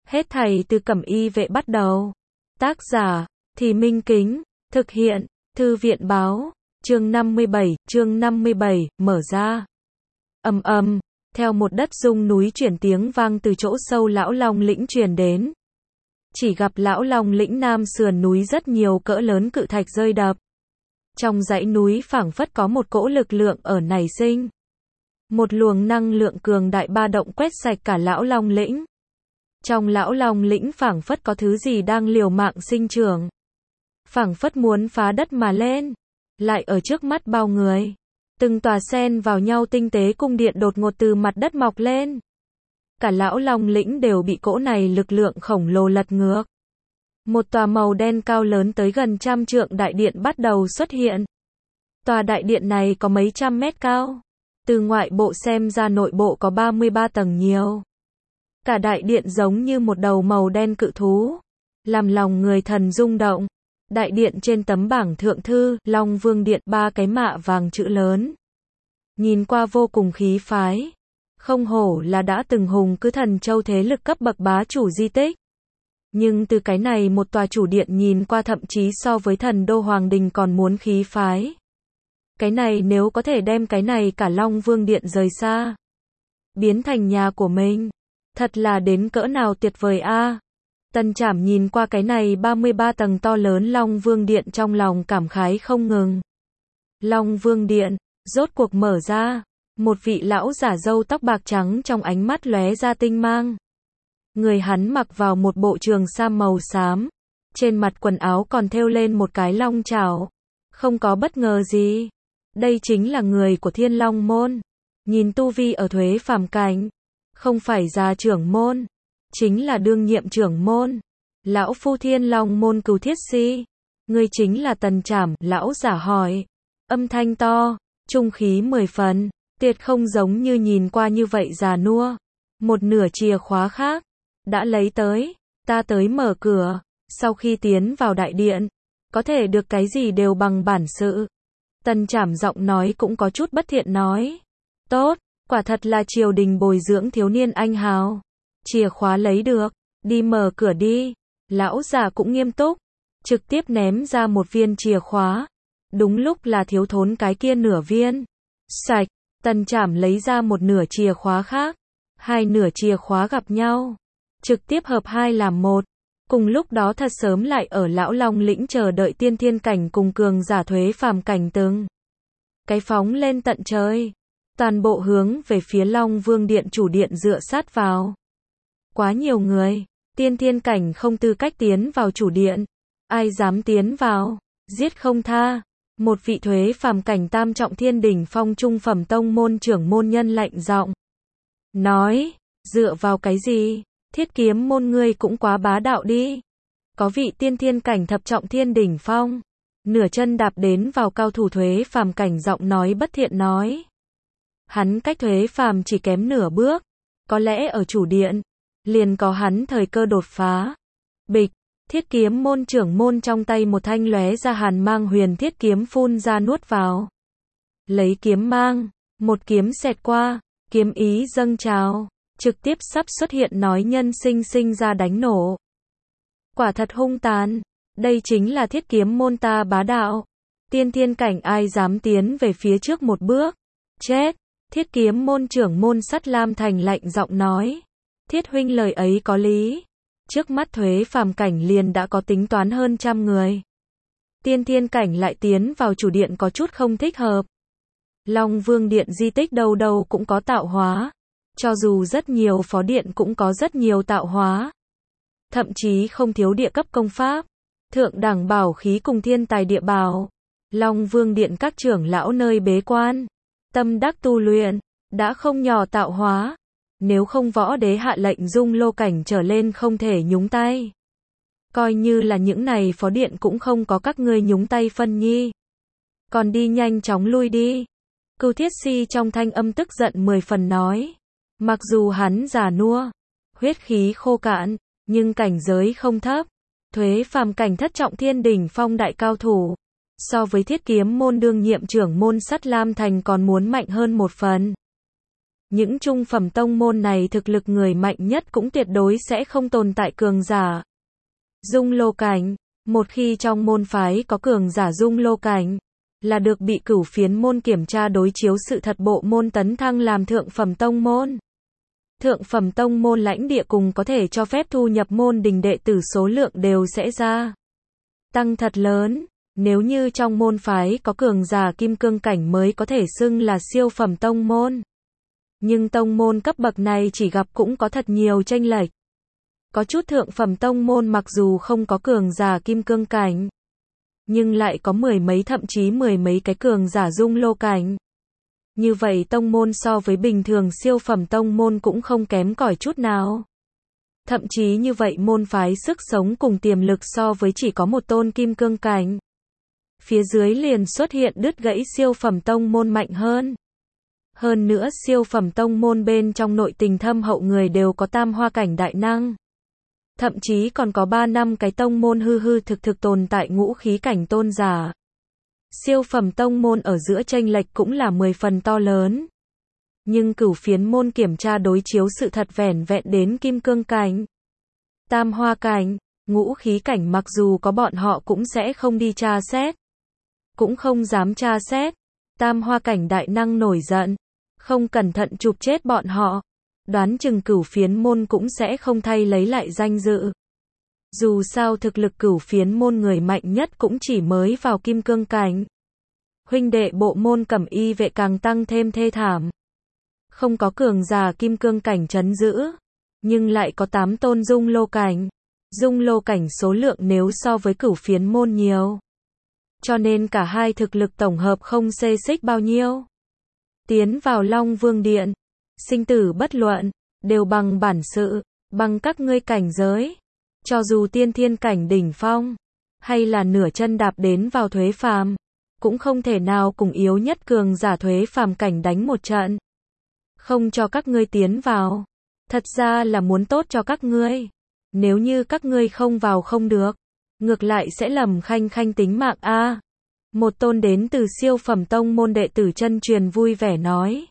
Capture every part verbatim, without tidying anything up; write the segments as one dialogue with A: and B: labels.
A: Hết thảy từ Cẩm Y Vệ bắt đầu. Tác giả, Thì Minh Kính, thực hiện, Thư viện báo, chương năm mươi bảy, chương năm mươi bảy, mở ra. Ầm ầm, theo một đất rung núi chuyển tiếng vang từ chỗ sâu Lão Long lĩnh truyền đến. Chỉ gặp Lão Long lĩnh nam sườn núi rất nhiều cỡ lớn cự thạch rơi đập. Trong dãy núi phảng phất có một cỗ lực lượng ở nảy sinh. Một luồng năng lượng cường đại ba động quét sạch cả Lão Long lĩnh. Trong Lão Long lĩnh phảng phất có thứ gì đang liều mạng sinh trưởng. Phảng phất muốn phá đất mà lên. Lại ở trước mắt bao người. Từng tòa xen vào nhau tinh tế cung điện đột ngột từ mặt đất mọc lên. Cả Lão Long lĩnh đều bị cỗ này lực lượng khổng lồ lật ngược. Một tòa màu đen cao lớn tới gần trăm trượng đại điện bắt đầu xuất hiện. Tòa đại điện này có mấy trăm mét cao. Từ ngoại bộ xem ra nội bộ có ba mươi ba tầng nhiều. Cả đại điện giống như một đầu màu đen cự thú. Làm lòng người thần rung động. Đại điện trên tấm bảng thượng thư, Long Vương Điện, ba cái mạ vàng chữ lớn. Nhìn qua vô cùng khí phái. Không hổ là đã từng hùng cứ thần châu thế lực cấp bậc bá chủ di tích. Nhưng từ cái này một tòa chủ điện nhìn qua thậm chí so với thần đô hoàng đình còn muốn khí phái. Cái này nếu có thể đem cái này cả Long Vương Điện rời xa. Biến thành nhà của mình. Thật là đến cỡ nào tuyệt vời a. À. Tần Trảm nhìn qua cái này ba mươi ba tầng to lớn Long Vương Điện trong lòng cảm khái không ngừng. Long Vương Điện, rốt cuộc mở ra. Một vị lão giả râu tóc bạc trắng trong ánh mắt lóe ra tinh mang. Người hắn mặc vào một bộ trường sam màu xám. Trên mặt quần áo còn thêu lên một cái long chảo. Không có bất ngờ gì. Đây chính là người của Thiên Long Môn. Nhìn tu vi ở Thuế phàm cảnh. Không phải già trưởng môn. Chính là đương nhiệm trưởng môn. Lão phu Thiên Long Môn Cửu Thiết Si. Người chính là Tần Trảm, lão giả hỏi. Âm thanh to, trung khí mười phần. Tuyệt không giống như nhìn qua như vậy già nua. Một nửa chìa khóa khác. Đã lấy tới. Ta tới mở cửa. Sau khi tiến vào đại điện. Có thể được cái gì đều bằng bản sự. Tần Trảm giọng nói cũng có chút bất thiện nói. Tốt, quả thật là triều đình bồi dưỡng thiếu niên anh hào. Chìa khóa lấy được. Đi mở cửa đi. Lão già cũng nghiêm túc. Trực tiếp ném ra một viên chìa khóa. Đúng lúc là thiếu thốn cái kia nửa viên. Sạch. Tần Trảm lấy ra một nửa chìa khóa khác. Hai nửa chìa khóa gặp nhau. Trực tiếp hợp hai làm một. Cùng lúc đó thật sớm lại ở Lão Long lĩnh chờ đợi tiên thiên cảnh cùng cường giả Thuế phàm cảnh từng. Cái phóng lên tận trời. Toàn bộ hướng về phía Long Vương Điện chủ điện dựa sát vào. Quá nhiều người. Tiên thiên cảnh không tư cách tiến vào chủ điện. Ai dám tiến vào. Giết không tha. Một vị Thuế phàm cảnh tam trọng thiên đỉnh phong trung phẩm tông môn trưởng môn nhân lạnh giọng. Nói. Dựa vào cái gì? Thiết Kiếm môn ngươi cũng quá bá đạo đi. Có vị tiên thiên cảnh thập trọng thiên đỉnh phong. Nửa chân đạp đến vào cao thủ Thuế phàm cảnh giọng nói bất thiện nói. Hắn cách Thuế phàm chỉ kém nửa bước. Có lẽ ở chủ điện. Liền có hắn thời cơ đột phá. Bịch. Thiết Kiếm môn trưởng môn trong tay một thanh lóe ra hàn mang huyền thiết kiếm phun ra nuốt vào. Lấy kiếm mang. Một kiếm xẹt qua. Kiếm ý dâng trào. Trực tiếp sắp xuất hiện nói nhân sinh sinh ra đánh nổ. Quả thật hung tàn. Đây chính là Thiết Kiếm môn ta bá đạo. Tiên thiên cảnh ai dám tiến về phía trước một bước. Chết. Thiết Kiếm môn trưởng môn Sắt Lam Thành lạnh giọng nói. Thiết huynh lời ấy có lý. Trước mắt Thuế phàm cảnh liền đã có tính toán hơn trăm người. Tiên thiên cảnh lại tiến vào chủ điện có chút không thích hợp. Long Vương Điện di tích đâu đâu cũng có tạo hóa. Cho dù rất nhiều phó điện cũng có rất nhiều tạo hóa. Thậm chí không thiếu địa cấp công pháp. Thượng đẳng bảo khí cùng thiên tài địa bảo. Long Vương Điện các trưởng lão nơi bế quan. Tâm đắc tu luyện. Đã không nhỏ tạo hóa. Nếu không võ đế hạ lệnh dung lô cảnh trở lên không thể nhúng tay. Coi như là những này phó điện cũng không có các ngươi nhúng tay phân nhi. Còn đi nhanh chóng lui đi. Cửu Thiết Si trong thanh âm tức giận mười phần nói. Mặc dù hắn già nua, huyết khí khô cạn, nhưng cảnh giới không thấp. Thuế phàm cảnh thất trọng thiên đỉnh phong đại cao thủ. So với Thiết Kiếm môn đương nhiệm trưởng môn Sắt Lam Thành còn muốn mạnh hơn một phần. Những trung phẩm tông môn này thực lực người mạnh nhất cũng tuyệt đối sẽ không tồn tại cường giả dung lô cảnh. Một khi trong môn phái có cường giả dung lô cảnh, là được bị Cửu Phiến môn kiểm tra đối chiếu sự thật bộ môn tấn thăng làm thượng phẩm tông môn. Thượng phẩm tông môn lãnh địa cùng có thể cho phép thu nhập môn đình đệ tử số lượng đều sẽ ra tăng thật lớn. Nếu như trong môn phái có cường giả kim cương cảnh mới có thể xưng là siêu phẩm tông môn. Nhưng tông môn cấp bậc này chỉ gặp cũng có thật nhiều chênh lệch. Có chút thượng phẩm tông môn mặc dù không có cường giả kim cương cảnh, nhưng lại có mười mấy thậm chí mười mấy cái cường giả dung lô cảnh. Như vậy tông môn so với bình thường siêu phẩm tông môn cũng không kém cỏi chút nào. Thậm chí như vậy môn phái sức sống cùng tiềm lực so với chỉ có một tôn kim cương cảnh. Phía dưới liền xuất hiện đứt gãy siêu phẩm tông môn mạnh hơn. Hơn nữa siêu phẩm tông môn bên trong nội tình thâm hậu người đều có tam hoa cảnh đại năng. Thậm chí còn có ba năm cái tông môn hư hư thực thực tồn tại ngũ khí cảnh tôn giả. Siêu phẩm tông môn ở giữa chênh lệch cũng là mười phần to lớn. Nhưng Cửu Phiến môn kiểm tra đối chiếu sự thật vẻn vẹn đến kim cương cảnh, tam hoa cảnh, ngũ khí cảnh, mặc dù có bọn họ cũng sẽ không đi tra xét. Cũng không dám tra xét. Tam hoa cảnh đại năng nổi giận, không cẩn thận chụp chết bọn họ. Đoán chừng Cửu Phiến môn cũng sẽ không thay lấy lại danh dự. Dù sao thực lực Cửu Phiến môn người mạnh nhất cũng chỉ mới vào kim cương cảnh. Huynh đệ bộ môn Cẩm Y vệ càng tăng thêm thê thảm. Không có cường giả kim cương cảnh trấn giữ, nhưng lại có tám tôn dung lô cảnh. Dung lô cảnh số lượng nếu so với Cửu Phiến môn nhiều. Cho nên cả hai thực lực tổng hợp không xê xích bao nhiêu. Tiến vào Long Vương Điện, sinh tử bất luận, đều bằng bản sự, bằng các ngươi cảnh giới. Cho dù tiên thiên cảnh đỉnh phong, hay là nửa chân đạp đến vào thuế phàm, cũng không thể nào cùng yếu nhất cường giả thuế phàm cảnh đánh một trận. Không cho các ngươi tiến vào, thật ra là muốn tốt cho các ngươi. Nếu như các ngươi không vào không được, ngược lại sẽ lầm khanh khanh tính mạng a. À, một tôn đến từ siêu phẩm tông môn đệ tử chân truyền vui vẻ nói.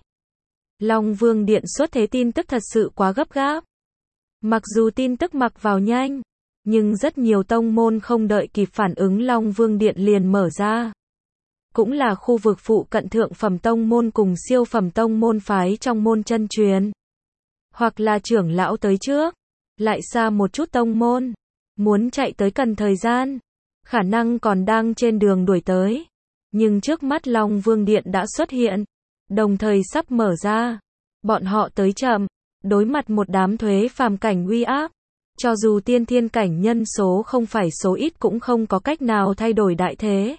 A: Long Vương Điện xuất thế tin tức thật sự quá gấp gáp. Mặc dù tin tức mặc vào nhanh, nhưng rất nhiều tông môn không đợi kịp phản ứng Long Vương Điện liền mở ra. Cũng là khu vực phụ cận thượng phẩm tông môn cùng siêu phẩm tông môn phái trong môn chân truyền. Hoặc là trưởng lão tới trước, lại xa một chút tông môn. Muốn chạy tới cần thời gian, khả năng còn đang trên đường đuổi tới. Nhưng trước mắt Long Vương Điện đã xuất hiện, đồng thời sắp mở ra. Bọn họ tới chậm, đối mặt một đám thuế phàm cảnh uy áp. Cho dù tiên thiên cảnh nhân số không phải số ít cũng không có cách nào thay đổi đại thế.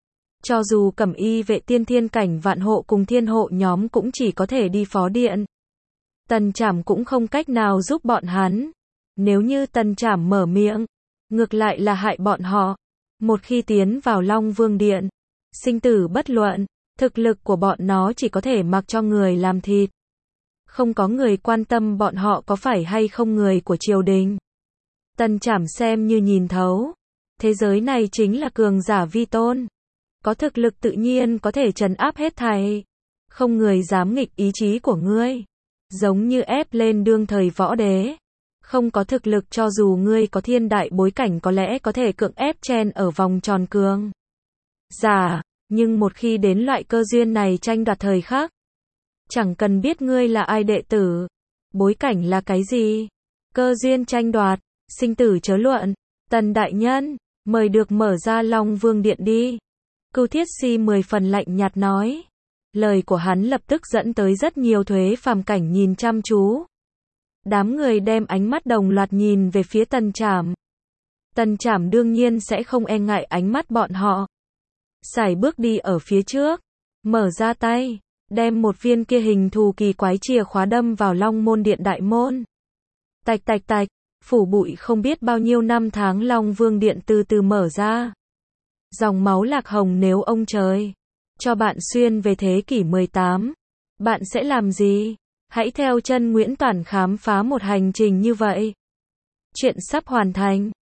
A: Cho dù Cẩm Y vệ tiên thiên cảnh vạn hộ cùng thiên hộ nhóm cũng chỉ có thể đi phó điện. Tần Trảm cũng không cách nào giúp bọn hắn. Nếu như Tần Trảm mở miệng, ngược lại là hại bọn họ. Một khi tiến vào Long Vương Điện, sinh tử bất luận, thực lực của bọn nó chỉ có thể mặc cho người làm thịt. Không có người quan tâm bọn họ có phải hay không người của triều đình. Tần Trảm xem như nhìn thấu. Thế giới này chính là cường giả vi tôn. Có thực lực tự nhiên có thể trấn áp hết thảy. Không người dám nghịch ý chí của ngươi. Giống như ép lên đương thời võ đế. Không có thực lực cho dù ngươi có thiên đại bối cảnh có lẽ có thể cưỡng ép chen ở vòng tròn cường giả. Nhưng một khi đến loại cơ duyên này tranh đoạt thời khắc. Chẳng cần biết ngươi là ai đệ tử. Bối cảnh là cái gì. Cơ duyên tranh đoạt. Sinh tử chớ luận. Tần đại nhân, mời được mở ra Long Vương Điện đi. Cưu Thiết Si mười phần lạnh nhạt nói. Lời của hắn lập tức dẫn tới rất nhiều thuế phàm cảnh nhìn chăm chú. Đám người đem ánh mắt đồng loạt nhìn về phía Tần Trảm. Tần Trảm đương nhiên sẽ không e ngại ánh mắt bọn họ. Sải bước đi ở phía trước, mở ra tay, đem một viên kia hình thù kỳ quái chìa khóa đâm vào Long Môn Điện đại môn. Tạch tạch tạch, phủ bụi không biết bao nhiêu năm tháng Long Vương Điện từ từ mở ra. Dòng máu lạc hồng nếu ông trời cho bạn xuyên về thế kỷ mười tám, bạn sẽ làm gì? Hãy theo chân Nguyễn Toản khám phá một hành trình như vậy. Chuyện sắp hoàn thành.